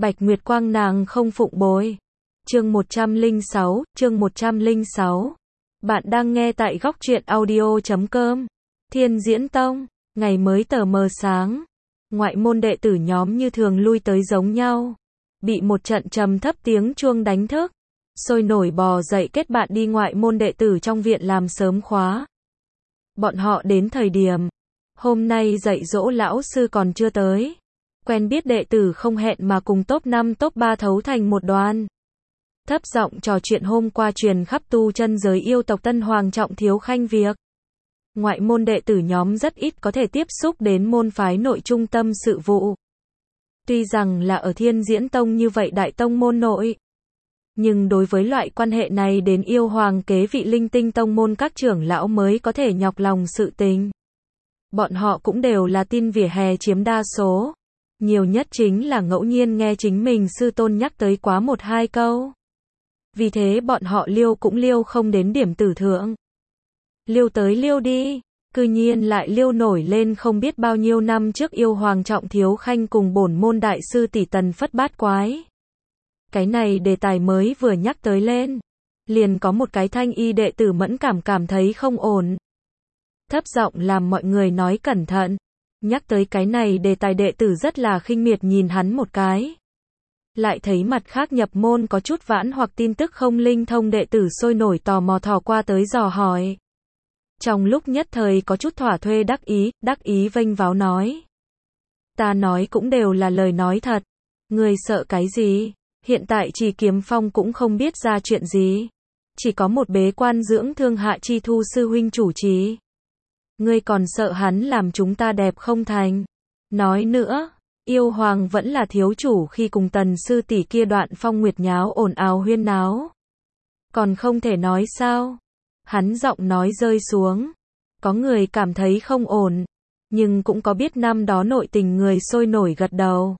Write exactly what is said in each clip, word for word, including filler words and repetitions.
Bạch Nguyệt Quang nàng không phụng bồi. Chương một trăm lẻ sáu, chương một trăm lẻ sáu. Bạn đang nghe tại góc truyện audio chấm com. Thiên Diễn Tông, ngày mới tờ mờ sáng. Ngoại môn đệ tử nhóm như thường lui tới giống nhau. Bị một trận trầm thấp tiếng chuông đánh thức. Sôi nổi bò dậy kết bạn đi ngoại môn đệ tử trong viện làm sớm khóa. Bọn họ đến thời điểm. Hôm nay dạy dỗ lão sư còn chưa tới. Quen biết đệ tử không hẹn mà cùng top năm top ba thấu thành một đoàn. Thấp giọng trò chuyện hôm qua truyền khắp tu chân giới yêu tộc Tân Hoàng trọng thiếu khanh việc. Ngoại môn đệ tử nhóm rất ít có thể tiếp xúc đến môn phái nội trung tâm sự vụ. Tuy rằng là ở Thiên Diễn Tông như vậy đại tông môn nội. Nhưng đối với loại quan hệ này đến yêu hoàng kế vị linh tinh tông môn các trưởng lão mới có thể nhọc lòng sự tình. Bọn họ cũng đều là tin vỉa hè chiếm đa số. Nhiều nhất chính là ngẫu nhiên nghe chính mình sư tôn nhắc tới quá một hai câu. Vì thế bọn họ liêu cũng liêu không đến điểm tử thượng. Liêu tới liêu đi, cư nhiên lại liêu nổi lên không biết bao nhiêu năm trước yêu hoàng trọng thiếu khanh cùng bổn môn đại sư tỷ tần phất bát quái. Cái này đề tài mới vừa nhắc tới lên. Liền có một cái thanh y đệ tử mẫn cảm cảm thấy không ổn. Thấp giọng làm mọi người nói cẩn thận. Nhắc tới cái này đề tài đệ tử rất là khinh miệt nhìn hắn một cái. Lại thấy mặt khác nhập môn có chút vãn hoặc tin tức không linh thông đệ tử sôi nổi tò mò thò qua tới dò hỏi. Trong lúc nhất thời có chút thỏa thuê đắc ý, đắc ý vênh váo nói. Ta nói cũng đều là lời nói thật. Người sợ cái gì? Hiện tại Trì Kiếm Phong cũng không biết ra chuyện gì. Chỉ có một bế quan dưỡng thương Hạ Chi Thu sư huynh chủ trì. Ngươi còn sợ hắn làm chúng ta đẹp không thành. Nói nữa, yêu hoàng vẫn là thiếu chủ khi cùng tần sư tỷ kia đoạn phong nguyệt nháo ồn ào huyên náo. Còn không thể nói sao? Hắn giọng nói rơi xuống. Có người cảm thấy không ổn. Nhưng cũng có biết năm đó nội tình người sôi nổi gật đầu.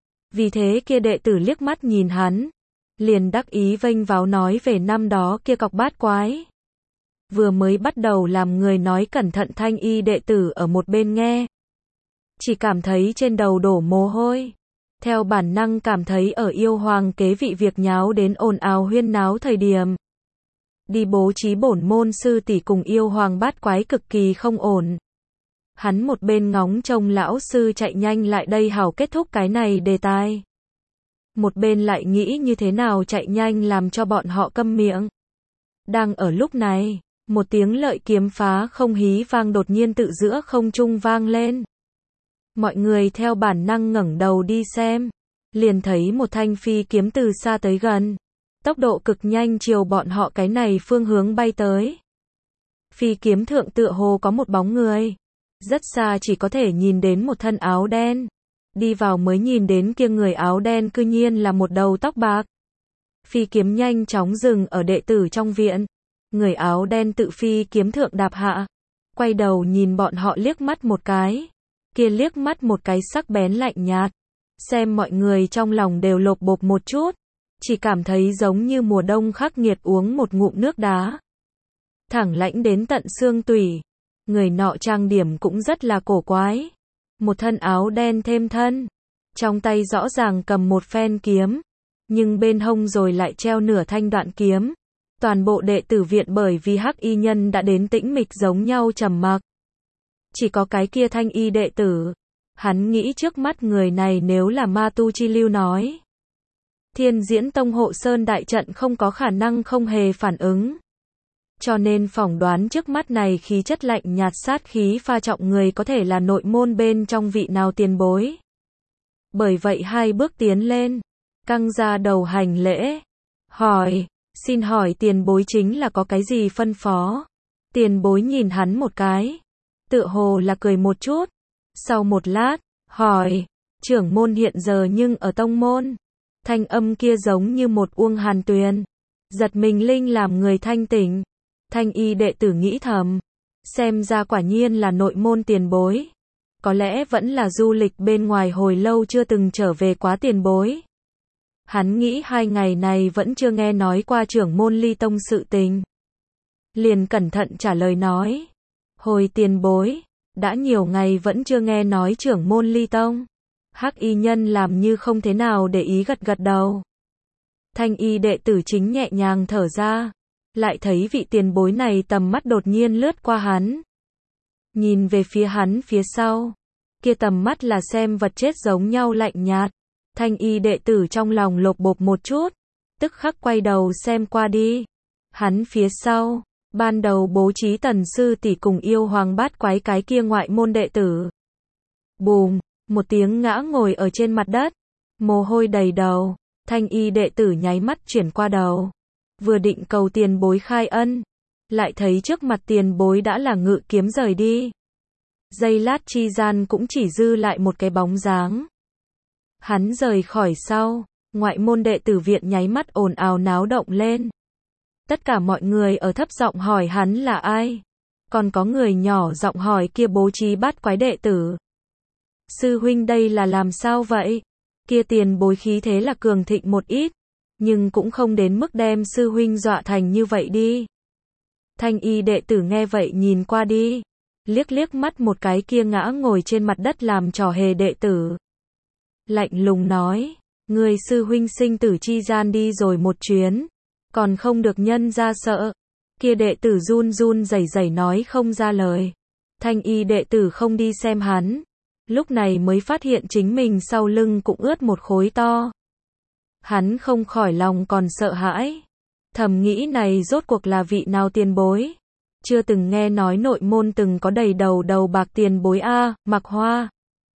Vì thế kia đệ tử liếc mắt nhìn hắn. Liền đắc ý vênh váo nói về năm đó kia cọc bát quái. Vừa mới bắt đầu làm người nói cẩn thận thanh y đệ tử ở một bên nghe. Chỉ cảm thấy trên đầu đổ mồ hôi. Theo bản năng cảm thấy ở yêu hoàng kế vị việc nháo đến ồn ào huyên náo thời điểm. Đi bố trí bổn môn sư tỷ cùng yêu hoàng bát quái cực kỳ không ổn. Hắn một bên ngóng trông lão sư chạy nhanh lại đây hảo kết thúc cái này đề tài. Một bên lại nghĩ như thế nào chạy nhanh làm cho bọn họ câm miệng. Đang ở lúc này. Một tiếng lợi kiếm phá không hí vang đột nhiên tự giữa không trung vang lên. Mọi người theo bản năng ngẩng đầu đi xem. Liền thấy một thanh phi kiếm từ xa tới gần. Tốc độ cực nhanh chiều bọn họ cái này phương hướng bay tới. Phi kiếm thượng tựa hồ có một bóng người. Rất xa chỉ có thể nhìn đến một thân áo đen. Đi vào mới nhìn đến kia người áo đen cư nhiên là một đầu tóc bạc. Phi kiếm nhanh chóng dừng ở đệ tử trong viện. Người áo đen tự phi kiếm thượng đạp hạ. Quay đầu nhìn bọn họ liếc mắt một cái. Kia liếc mắt một cái sắc bén lạnh nhạt. Xem mọi người trong lòng đều lột bột một chút. Chỉ cảm thấy giống như mùa đông khắc nghiệt uống một ngụm nước đá. Thẳng lãnh đến tận xương tủy. Người nọ trang điểm cũng rất là cổ quái. Một thân áo đen thêm thân. Trong tay rõ ràng cầm một phen kiếm. Nhưng bên hông rồi lại treo nửa thanh đoạn kiếm. Toàn bộ đệ tử viện bởi vì hắc y nhân đã đến tĩnh mịch giống nhau trầm mặc. Chỉ có cái kia thanh y đệ tử. Hắn nghĩ trước mắt người này nếu là ma tu chi lưu nói. Thiên Diễn Tông hộ sơn đại trận không có khả năng không hề phản ứng. Cho nên phỏng đoán trước mắt này khí chất lạnh nhạt sát khí pha trọng người có thể là nội môn bên trong vị nào tiền bối. Bởi vậy hai bước tiến lên. Căng ra đầu hành lễ. Hỏi. Xin hỏi tiền bối chính là có cái gì phân phó? Tiền bối nhìn hắn một cái. Tựa hồ là cười một chút. Sau một lát, hỏi. Trưởng môn hiện giờ nhưng ở tông môn. Thanh âm kia giống như một uông hàn tuyền. Giật mình linh làm người thanh tỉnh. Thanh y đệ tử nghĩ thầm. Xem ra quả nhiên là nội môn tiền bối. Có lẽ vẫn là du lịch bên ngoài hồi lâu chưa từng trở về quá tiền bối. Hắn nghĩ hai ngày này vẫn chưa nghe nói qua trưởng môn ly tông sự tình. Liền cẩn thận trả lời nói. Hồi tiền bối, đã nhiều ngày vẫn chưa nghe nói trưởng môn ly tông. Hắc y nhân làm như không thế nào để ý gật gật đầu. Thanh y đệ tử chính nhẹ nhàng thở ra, lại thấy vị tiền bối này tầm mắt đột nhiên lướt qua hắn. Nhìn về phía hắn phía sau, kia tầm mắt là xem vật chết giống nhau lạnh nhạt. Thanh y đệ tử trong lòng lột bột một chút, tức khắc quay đầu xem qua đi. Hắn phía sau, ban đầu bố trí Tần sư tỷ cùng yêu hoàng bát quái cái kia ngoại môn đệ tử. Bùm, một tiếng ngã ngồi ở trên mặt đất, mồ hôi đầy đầu. Thanh y đệ tử nháy mắt chuyển qua đầu, vừa định cầu tiền bối khai ân, lại thấy trước mặt tiền bối đã là ngự kiếm rời đi. Giây lát chi gian cũng chỉ dư lại một cái bóng dáng. Hắn rời khỏi sau, ngoại môn đệ tử viện nháy mắt ồn ào náo động lên. Tất cả mọi người ở thấp giọng hỏi hắn là ai, còn có người nhỏ giọng hỏi kia bố trí bát quái đệ tử. Sư huynh đây là làm sao vậy? Kia tiền bối khí thế là cường thịnh một ít, nhưng cũng không đến mức đem sư huynh dọa thành như vậy đi. Thanh y đệ tử nghe vậy nhìn qua đi, liếc liếc mắt một cái kia ngã ngồi trên mặt đất làm trò hề đệ tử. Lạnh lùng nói, người sư huynh sinh tử chi gian đi rồi một chuyến, còn không được nhân ra sợ. Kia đệ tử run run rẩy rẩy nói không ra lời. Thanh y đệ tử không đi xem hắn, lúc này mới phát hiện chính mình sau lưng cũng ướt một khối to. Hắn không khỏi lòng còn sợ hãi, thầm nghĩ này rốt cuộc là vị nào tiền bối, chưa từng nghe nói nội môn từng có đầy đầu đầu bạc tiền bối a. Mặc Hoa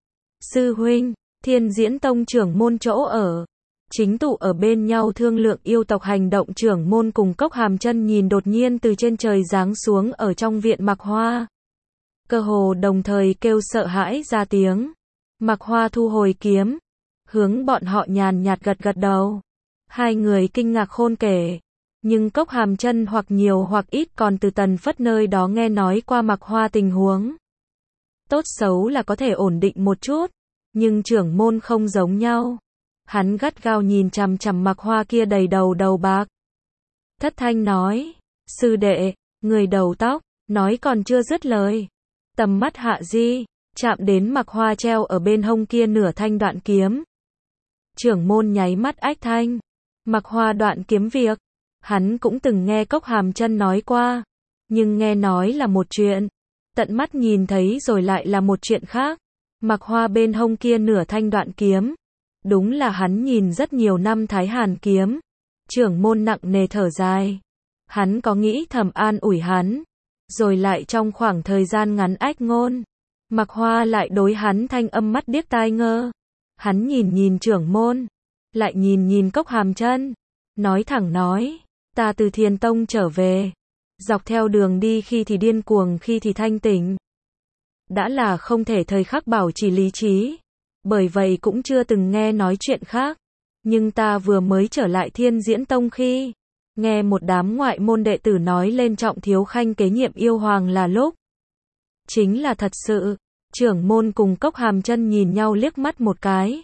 sư huynh, Thiên Diễn Tông trưởng môn chỗ ở, chính tụ ở bên nhau thương lượng yêu tộc hành động trưởng môn cùng Cốc Hàm Chân nhìn đột nhiên từ trên trời giáng xuống ở trong viện Mặc Hoa. Cơ hồ đồng thời kêu sợ hãi ra tiếng. Mặc Hoa thu hồi kiếm, hướng bọn họ nhàn nhạt gật gật đầu. Hai người kinh ngạc khôn kể, nhưng Cốc Hàm Chân hoặc nhiều hoặc ít còn từ Tần Phất nơi đó nghe nói qua Mặc Hoa tình huống. Tốt xấu là có thể ổn định một chút, nhưng trưởng môn không giống nhau. Hắn gắt gao nhìn chằm chằm Mặc Hoa kia đầy đầu đầu bạc. Thất thanh nói, sư đệ, người đầu tóc, nói còn chưa dứt lời. Tầm mắt hạ di, chạm đến Mặc Hoa treo ở bên hông kia nửa thanh đoạn kiếm. Trưởng môn nháy mắt ách thanh. Mặc Hoa đoạn kiếm việc, hắn cũng từng nghe Cốc Hàm Chân nói qua, nhưng nghe nói là một chuyện, tận mắt nhìn thấy rồi lại là một chuyện khác. Mặc Hoa bên hông kia nửa thanh đoạn kiếm, đúng là hắn nhìn rất nhiều năm Thái Hàn kiếm. Trưởng môn nặng nề thở dài, hắn có nghĩ thầm an ủi hắn, rồi lại trong khoảng thời gian ngắn ách ngôn. Mặc Hoa lại đối hắn thanh âm mắt điếc tai ngơ. Hắn nhìn nhìn trưởng môn, lại nhìn nhìn Cốc Hàm Chân, nói thẳng nói, ta từ Thiền Tông trở về, dọc theo đường đi khi thì điên cuồng khi thì thanh tỉnh. Đã là không thể thời khắc bảo trì lý trí, bởi vậy cũng chưa từng nghe nói chuyện khác. Nhưng ta vừa mới trở lại Thiên Diễn Tông khi nghe một đám ngoại môn đệ tử nói lên Trọng Thiếu Khanh kế nhiệm yêu hoàng là lúc. Chính là thật sự. Trưởng môn cùng Cốc Hàm Chân nhìn nhau liếc mắt một cái.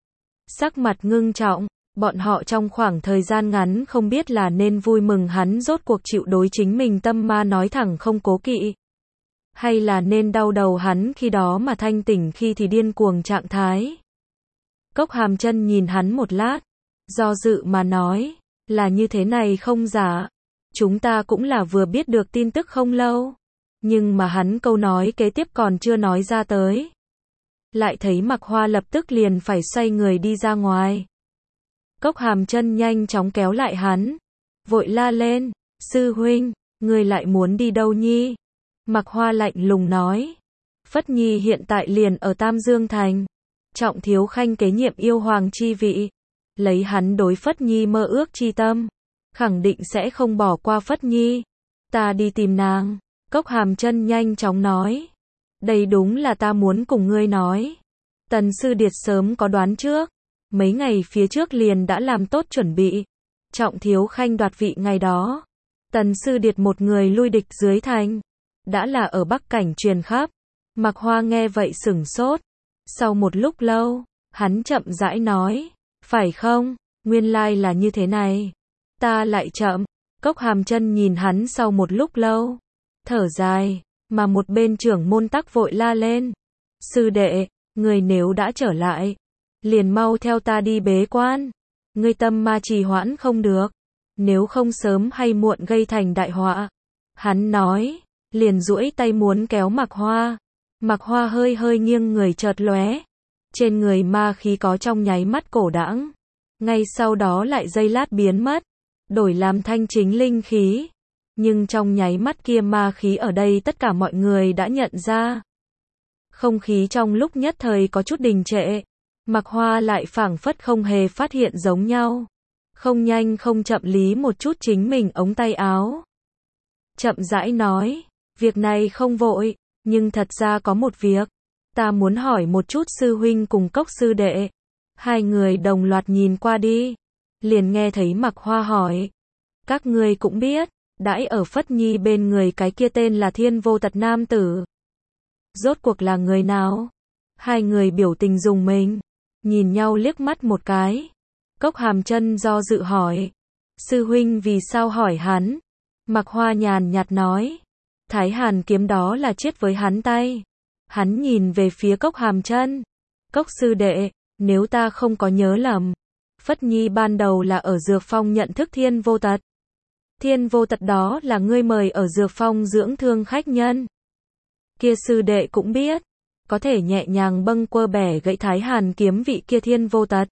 Sắc mặt ngưng trọng, bọn họ trong khoảng thời gian ngắn không biết là nên vui mừng hắn rốt cuộc chịu đối chính mình tâm ma nói thẳng không cố kỵ, hay là nên đau đầu hắn khi đó mà thanh tỉnh khi thì điên cuồng trạng thái. Cốc Hàm Chân nhìn hắn một lát, do dự mà nói, là như thế này không giả. Chúng ta cũng là vừa biết được tin tức không lâu. Nhưng mà hắn câu nói kế tiếp còn chưa nói ra tới, lại thấy Mặc Hoa lập tức liền phải xoay người đi ra ngoài. Cốc Hàm Chân nhanh chóng kéo lại hắn, vội la lên, sư huynh, người lại muốn đi đâu nhi? Mặc Hoa lạnh lùng nói, Phất Nhi hiện tại liền ở Tam Dương Thành, Trọng Thiếu Khanh kế nhiệm yêu hoàng chi vị, lấy hắn đối Phất Nhi mơ ước chi tâm, khẳng định sẽ không bỏ qua Phất Nhi. Ta đi tìm nàng. Cốc Hàm Chân nhanh chóng nói, đây đúng là ta muốn cùng ngươi nói. Tần sư điệt sớm có đoán trước, mấy ngày phía trước liền đã làm tốt chuẩn bị. Trọng Thiếu Khanh đoạt vị ngày đó, Tần sư điệt một người lui địch dưới thành, đã là ở Bắc Cảnh truyền khắp. Mặc Hoa nghe vậy sửng sốt, sau một lúc lâu, hắn chậm rãi nói, phải không, nguyên lai là như thế này. Ta lại chậm. Cốc Hàm Chân nhìn hắn sau một lúc lâu, thở dài, mà một bên trưởng môn tắc vội la lên, sư đệ, Người nếu đã trở lại, liền mau theo ta đi bế quan. Ngươi tâm ma trì hoãn không được, nếu không sớm hay muộn gây thành đại họa. Hắn nói, liền duỗi tay muốn kéo Mạc Hoa. Mạc Hoa hơi hơi nghiêng người chợt lóe. Trên người ma khí có trong nháy mắt cổ đãng. Ngay sau đó lại giây lát biến mất, đổi làm thanh chính linh khí. Nhưng trong nháy mắt kia ma khí ở đây tất cả mọi người đã nhận ra. Không khí trong lúc nhất thời có chút đình trệ. Mạc Hoa lại phảng phất không hề phát hiện giống nhau. Không nhanh không chậm lý một chút chính mình ống tay áo. Chậm rãi nói, việc này không vội, nhưng thật ra có một việc. Ta muốn hỏi một chút sư huynh cùng Cốc sư đệ. Hai người đồng loạt nhìn qua đi. Liền nghe thấy Mạc Hoa hỏi. Các ngươi cũng biết, đãi ở Phất Nhi bên người cái kia tên là Thiên Vô Tật nam tử. Rốt cuộc là người nào? Hai người biểu tình rùng mình. Nhìn nhau liếc mắt một cái. Cốc Hàm Chân do dự hỏi. Sư huynh vì sao hỏi hắn? Mạc Hoa nhàn nhạt nói. Thái Hàn kiếm đó là chết với hắn tay. Hắn nhìn về phía Cốc Hàm Chân. Cốc sư đệ, nếu ta không có nhớ lầm, Phất Nhi ban đầu là ở Dược Phong nhận thức Thiên Vô Tật. Thiên Vô Tật đó là ngươi mời ở Dược Phong dưỡng thương khách nhân. Kia sư đệ cũng biết, có thể nhẹ nhàng bâng quơ bẻ gãy Thái Hàn kiếm vị kia Thiên Vô Tật.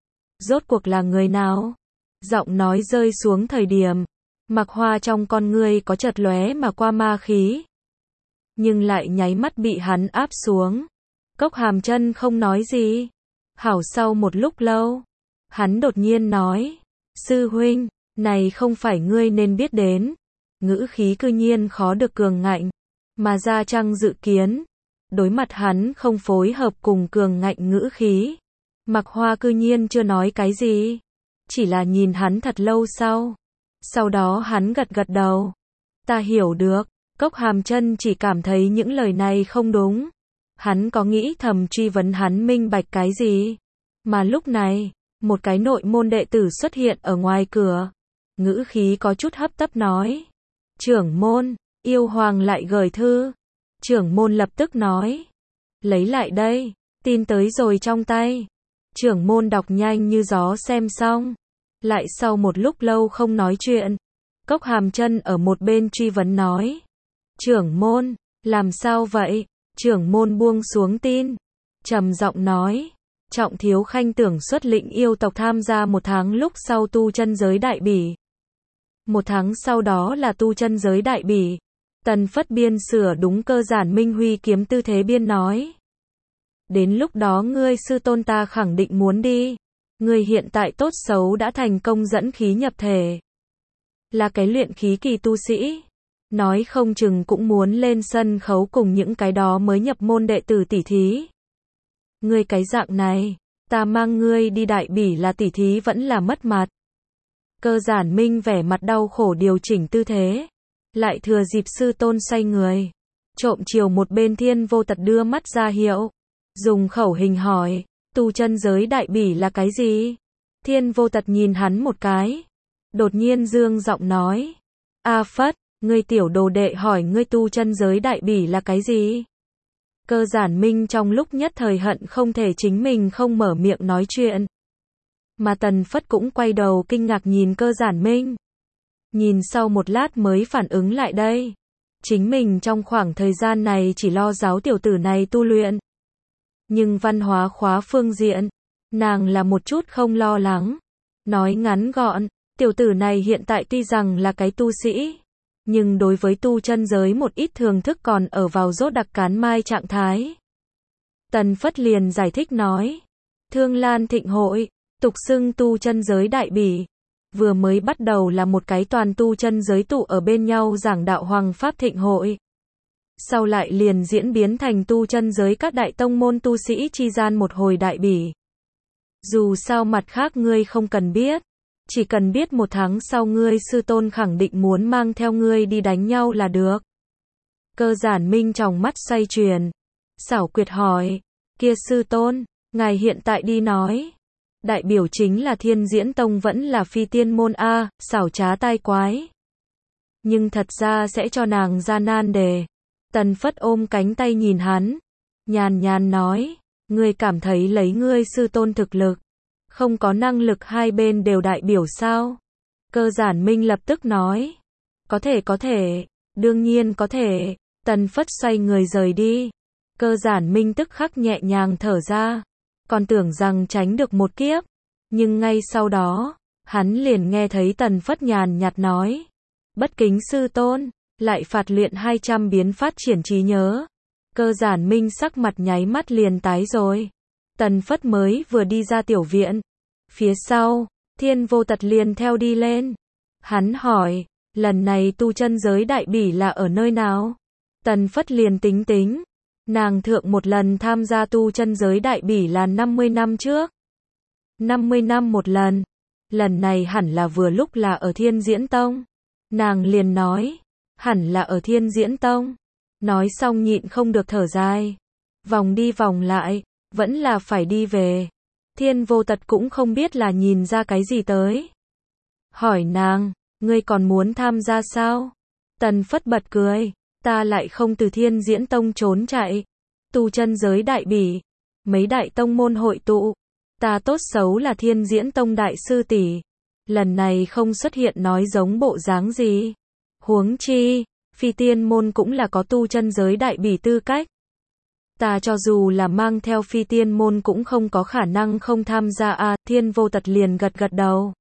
Rốt cuộc là người nào? Giọng nói rơi xuống thời điểm, Mạc Hoa trong con ngươi có chợt lóe mà qua ma khí. Nhưng lại nháy mắt bị hắn áp xuống. Cốc Hàm Chân không nói gì. Hảo sau một lúc lâu, hắn đột nhiên nói. Sư huynh, này không phải ngươi nên biết đến. Ngữ khí cư nhiên khó được cường ngạnh. Mà ra trăng dự kiến. Đối mặt hắn không phối hợp cùng cường ngạnh ngữ khí. Mạc Hoa cư nhiên chưa nói cái gì. Chỉ là nhìn hắn thật lâu sau. Sau đó hắn gật gật đầu. Ta hiểu được. Cốc Hàm Chân chỉ cảm thấy những lời này không đúng. Hắn có nghĩ thầm truy vấn hắn minh bạch cái gì. Mà lúc này, một cái nội môn đệ tử xuất hiện ở ngoài cửa. Ngữ khí có chút hấp tấp nói. Trưởng môn, yêu hoàng lại gửi thư. Trưởng môn lập tức nói. Lấy lại đây, tin tới rồi trong tay. Trưởng môn đọc nhanh như gió xem xong. Lại sau một lúc lâu không nói chuyện. Cốc Hàm Chân ở một bên truy vấn nói. Trưởng môn, làm sao vậy? Trưởng môn buông xuống tin. Trầm giọng nói. Trọng Thiếu Khanh tưởng xuất lĩnh yêu tộc tham gia một tháng lúc sau tu chân giới đại bỉ. Một tháng sau đó là tu chân giới đại bỉ. Tần Phất biên sửa đúng cơ giản minh huy kiếm tư thế biên nói. Đến lúc đó ngươi sư tôn ta khẳng định muốn đi. Ngươi hiện tại tốt xấu đã thành công dẫn khí nhập thể. Là cái luyện khí kỳ tu sĩ. Nói không chừng cũng muốn lên sân khấu cùng những cái đó mới nhập môn đệ tử tỉ thí. Ngươi cái dạng này, ta mang ngươi đi đại bỉ là tỉ thí vẫn là mất mặt. Cơ giản minh vẻ mặt đau khổ điều chỉnh tư thế. Lại thừa dịp sư tôn say người. Trộm chiều một bên Thiên Vô Tật đưa mắt ra hiệu. Dùng khẩu hình hỏi, tu chân giới đại bỉ là cái gì? Thiên Vô Tật nhìn hắn một cái. Đột nhiên dương giọng nói. A Phất, ngươi tiểu đồ đệ hỏi ngươi tu chân giới đại bỉ là cái gì? Cơ giản minh trong lúc nhất thời hận không thể chính mình không mở miệng nói chuyện. Mà Tần Phất cũng quay đầu kinh ngạc nhìn cơ giản minh. Nhìn sau một lát mới phản ứng lại đây. Chính mình trong khoảng thời gian này chỉ lo giáo tiểu tử này tu luyện. Nhưng văn hóa khóa phương diện, nàng là một chút không lo lắng. Nói ngắn gọn, tiểu tử này hiện tại tuy rằng là cái tu sĩ. Nhưng đối với tu chân giới một ít thường thức còn ở vào rốt đặc cán mai trạng thái. Tần Phất liền giải thích nói. Thương Lan Thịnh Hội, tục xưng tu chân giới đại bỉ. Vừa mới bắt đầu là một cái toàn tu chân giới tụ ở bên nhau giảng đạo Hoàng Pháp Thịnh Hội. Sau lại liền diễn biến thành tu chân giới các đại tông môn tu sĩ chi gian một hồi đại bỉ. Dù sao mặt khác ngươi không cần biết. Chỉ cần biết một tháng sau ngươi sư tôn khẳng định muốn mang theo ngươi đi đánh nhau là được. Cơ giản minh trong mắt xoay chuyển. Xảo quyệt hỏi. Kia sư tôn, ngài hiện tại đi nói. Đại biểu chính là Thiên Diễn Tông vẫn là phi tiên môn A, xảo trá tai quái. Nhưng thật ra sẽ cho nàng ra nan đề. Tần Phất ôm cánh tay nhìn hắn. Nhàn nhàn nói. Ngươi cảm thấy lấy ngươi sư tôn thực lực, không có năng lực hai bên đều đại biểu sao? Cơ Giản Minh lập tức nói. Có thể có thể, đương nhiên có thể. Tần Phất xoay người rời đi. Cơ Giản Minh tức khắc nhẹ nhàng thở ra. Còn tưởng rằng tránh được một kiếp. Nhưng ngay sau đó, hắn liền nghe thấy Tần Phất nhàn nhạt nói. Bất kính sư tôn, lại phạt luyện hai trăm biến phát triển trí nhớ. Cơ Giản Minh sắc mặt nháy mắt liền tái rồi. Tần Phất mới vừa đi ra tiểu viện. Phía sau, Thiên Vô Tật liền theo đi lên. Hắn hỏi, lần này tu chân giới đại bỉ là ở nơi nào? Tần Phất liền tính tính. Nàng thượng một lần tham gia tu chân giới đại bỉ là năm mươi năm trước. năm mươi năm một lần. Lần này hẳn là vừa lúc là ở Thiên Diễn Tông. Nàng liền nói, hẳn là ở Thiên Diễn Tông. Nói xong nhịn không được thở dài. Vòng đi vòng lại, vẫn là phải đi về. Thiên Vô Tật cũng không biết là nhìn ra cái gì tới. Hỏi nàng, ngươi còn muốn tham gia sao? Tần Phất bật cười, ta lại không từ Thiên Diễn Tông trốn chạy. Tu chân giới đại bỉ, mấy đại tông môn hội tụ. Ta tốt xấu là Thiên Diễn Tông đại sư tỷ. Lần này không xuất hiện nói giống bộ dáng gì. Huống chi, phi tiên môn cũng là có tu chân giới đại bỉ tư cách. Ta cho dù là mang theo phi tiên môn cũng không có khả năng không tham gia a. À, Thiên Vô Tật liền gật gật đầu.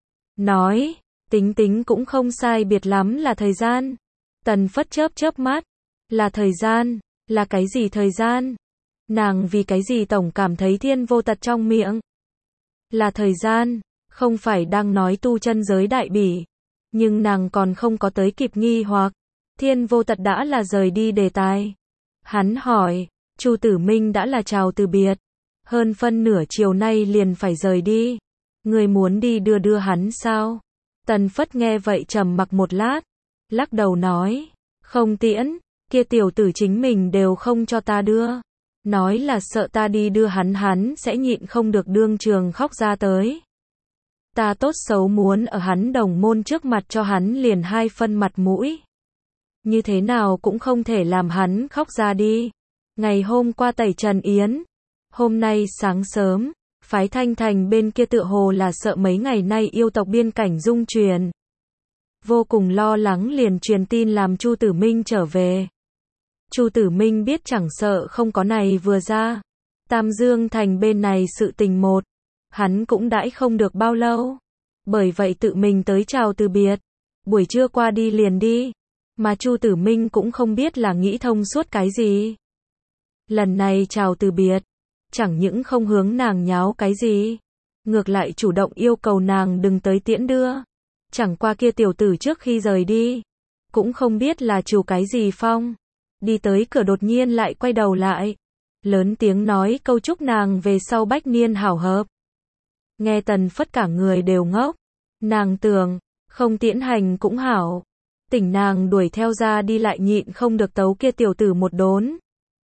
Nói, tính tính cũng không sai biệt lắm là thời gian. Tần Phất chớp chớp mắt. Là thời gian, là cái gì thời gian? Nàng vì cái gì tổng cảm thấy Thiên Vô Tật trong miệng? Là thời gian, không phải đang nói tu chân giới đại bỉ. Nhưng nàng còn không có tới kịp nghi hoặc. Thiên Vô Tật đã là rời đi đề tài. Hắn hỏi, Chu Tử Minh đã là chào từ biệt. Hơn phân nửa chiều nay liền phải rời đi. Người muốn đi đưa đưa hắn sao? Tần Phất nghe vậy trầm mặc một lát. Lắc đầu nói, không tiễn, kia tiểu tử chính mình đều không cho ta đưa. Nói là sợ ta đi đưa hắn hắn sẽ nhịn không được đương trường khóc ra tới. Ta tốt xấu muốn ở hắn đồng môn trước mặt cho hắn liền hai phân mặt mũi. Như thế nào cũng không thể làm hắn khóc ra đi. Ngày hôm qua tẩy Trần Yến. Hôm nay sáng sớm, phái Thanh Thành bên kia tựa hồ là sợ mấy ngày nay yêu tộc biên cảnh dung truyền. Vô cùng lo lắng liền truyền tin làm Chu Tử Minh trở về. Chu Tử Minh biết chẳng sợ không có này vừa ra. Tam Dương Thành bên này sự tình một. Hắn cũng đãi không được bao lâu. Bởi vậy tự mình tới chào từ biệt. Buổi trưa qua đi liền đi. Mà Chu Tử Minh cũng không biết là nghĩ thông suốt cái gì. Lần này chào từ biệt. Chẳng những không hướng nàng nháo cái gì. Ngược lại chủ động yêu cầu nàng đừng tới tiễn đưa. Chẳng qua kia tiểu tử trước khi rời đi. Cũng không biết là chủ cái gì phong. Đi tới cửa đột nhiên lại quay đầu lại. Lớn tiếng nói câu chúc nàng về sau bách niên hảo hợp. Nghe Tần Phất cả người đều ngốc. Nàng tưởng, không tiễn hành cũng hảo. Tỉnh nàng đuổi theo ra đi lại nhịn không được tấu kia tiểu tử một đốn.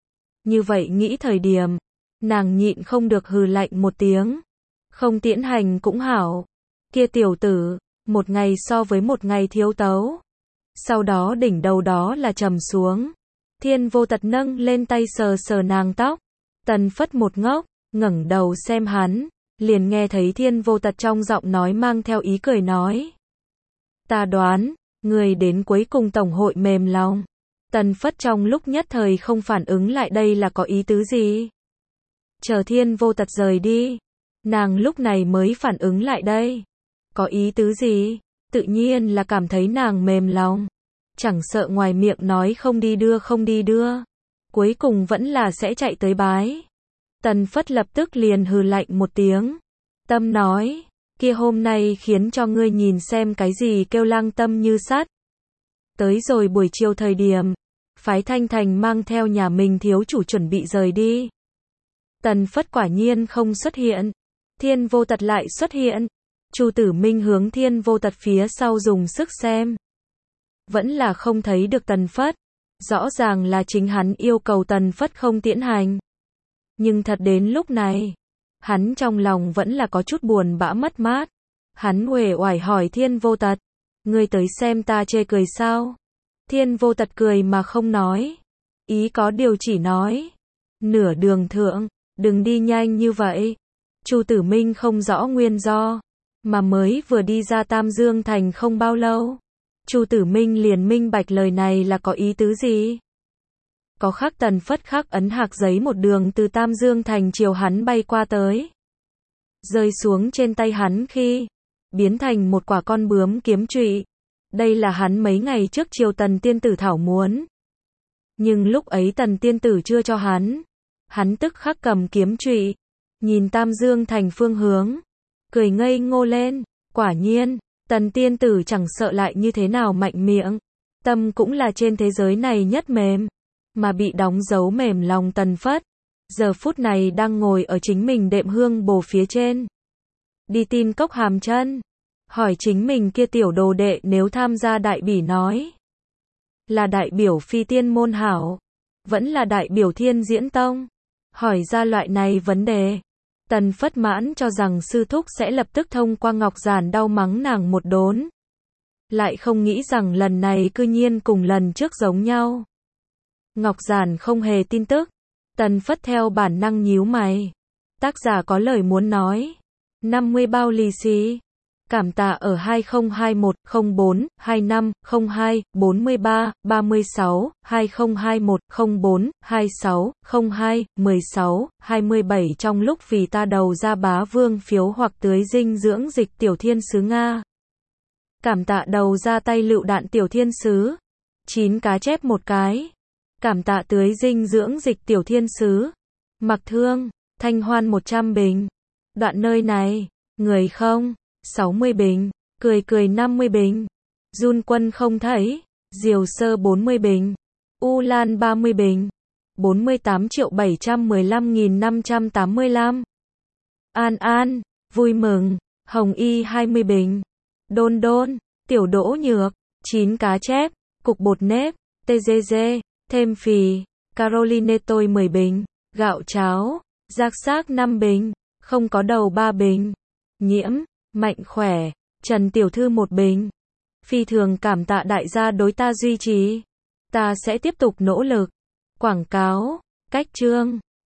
Như vậy nghĩ thời điểm, nàng nhịn không được hừ lạnh một tiếng. Không tiễn hành cũng hảo. Kia tiểu tử, một ngày so với một ngày thiếu tấu. Sau đó đỉnh đầu đó là trầm xuống. Thiên Vô Tật nâng lên tay sờ sờ nàng tóc. Tần Phất một ngốc, ngẩng đầu xem hắn. Liền nghe thấy Thiên Vô Tật trong giọng nói mang theo ý cười nói. Ta đoán, người đến cuối cùng tổng hội mềm lòng. Tần Phất trong lúc nhất thời không phản ứng lại đây là có ý tứ gì. Chờ Thiên Vô Tật rời đi. Nàng lúc này mới phản ứng lại đây. Có ý tứ gì? Tự nhiên là cảm thấy nàng mềm lòng. Chẳng sợ ngoài miệng nói không đi đưa không đi đưa. Cuối cùng vẫn là sẽ chạy tới bái. Tần Phất lập tức liền hừ lạnh một tiếng. Tâm nói, kia hôm nay khiến cho ngươi nhìn xem cái gì kêu lang tâm như sắt. Tới rồi buổi chiều thời điểm, phái Thanh Thành mang theo nhà mình thiếu chủ chuẩn bị rời đi. Tần Phất quả nhiên không xuất hiện. Thiên Vô Tật lại xuất hiện. Chu Tử Minh hướng Thiên Vô Tật phía sau dùng sức xem. Vẫn là không thấy được Tần Phất. Rõ ràng là chính hắn yêu cầu Tần Phất không tiễn hành. Nhưng thật đến lúc này, hắn trong lòng vẫn là có chút buồn bã mất mát. Hắn uể oải hỏi Thiên Vô Tật, ngươi tới xem ta chê cười sao? Thiên Vô Tật cười mà không nói. Ý có điều chỉ nói. Nửa đường thượng, Đừng đi nhanh như vậy. Chu Tử Minh không rõ nguyên do, mà mới vừa đi ra Tam Dương Thành không bao lâu. Chu Tử Minh liền minh bạch lời này là có ý tứ gì. Có khắc Tần Phất khắc ấn hạc giấy một đường từ Tam Dương Thành chiều hắn bay qua tới. Rơi xuống trên tay hắn khi biến thành một quả con bướm kiếm trụy. Đây là hắn mấy ngày trước chiều Tần Tiên Tử thảo muốn. Nhưng lúc ấy Tần Tiên Tử chưa cho hắn. Hắn tức khắc cầm kiếm trụy, nhìn Tam Dương Thành phương hướng, cười ngây ngô lên. Quả nhiên, Tần Tiên Tử chẳng sợ lại như thế nào mạnh miệng, tâm cũng là trên thế giới này nhất mềm, mà bị đóng dấu mềm lòng Tần Phất. Giờ phút này đang ngồi ở chính mình đệm hương bồ phía trên. Đi tin Cốc Hàm Chân, hỏi chính mình kia tiểu đồ đệ nếu tham gia đại bỉ nói. Là đại biểu Phi Tiên Môn hảo, vẫn là đại biểu Thiên Diễn Tông. Hỏi ra loại này vấn đề. Tần Phất mãn cho rằng sư thúc sẽ lập tức thông qua Ngọc Giản đau mắng nàng một đốn. Lại không nghĩ rằng lần này cư nhiên cùng lần trước giống nhau. Ngọc Giản không hề tin tức. Tần Phất theo bản năng nhíu mày. Tác giả có lời muốn nói. năm mươi bao lì xì. Cảm tạ ở hai không hai một không bốn hai năm không hai bốn ba ba sáu hai không hai một không bốn hai sáu không hai mười sáu hai mươi bảy trong lúc vì ta đầu ra bá vương phiếu hoặc tưới dinh dưỡng dịch tiểu thiên sứ Nga. Cảm tạ đầu ra tay lựu đạn tiểu thiên sứ. chín cá chép một cái. Cảm tạ tưới dinh dưỡng dịch tiểu thiên sứ. Mặc Thương, Thanh Hoan một trăm bình. Đoạn nơi này, người không. sáu mươi bình, cười cười năm mươi bình, Jun Quân không thấy, Diều Sơ bốn mươi bình, U Lan ba mươi bình, bốn mươi tám triệu bảy trăm mười lăm nghìn năm trăm tám mươi lăm. An An, vui mừng, Hồng Y hai mươi bình, Đôn Đôn, Tiểu Đỗ Nhược, chín cá chép, cục bột nếp, tê giê giê, thêm phì, Caroline tôi mười bình, gạo cháo, Giác Xác năm bình, không có đầu ba bình, Nhiễm, Mạnh Khỏe, Trần Tiểu Thư một bình. Phi thường cảm tạ đại gia đối ta duy trì. Ta sẽ tiếp tục nỗ lực. Quảng cáo, cách chương.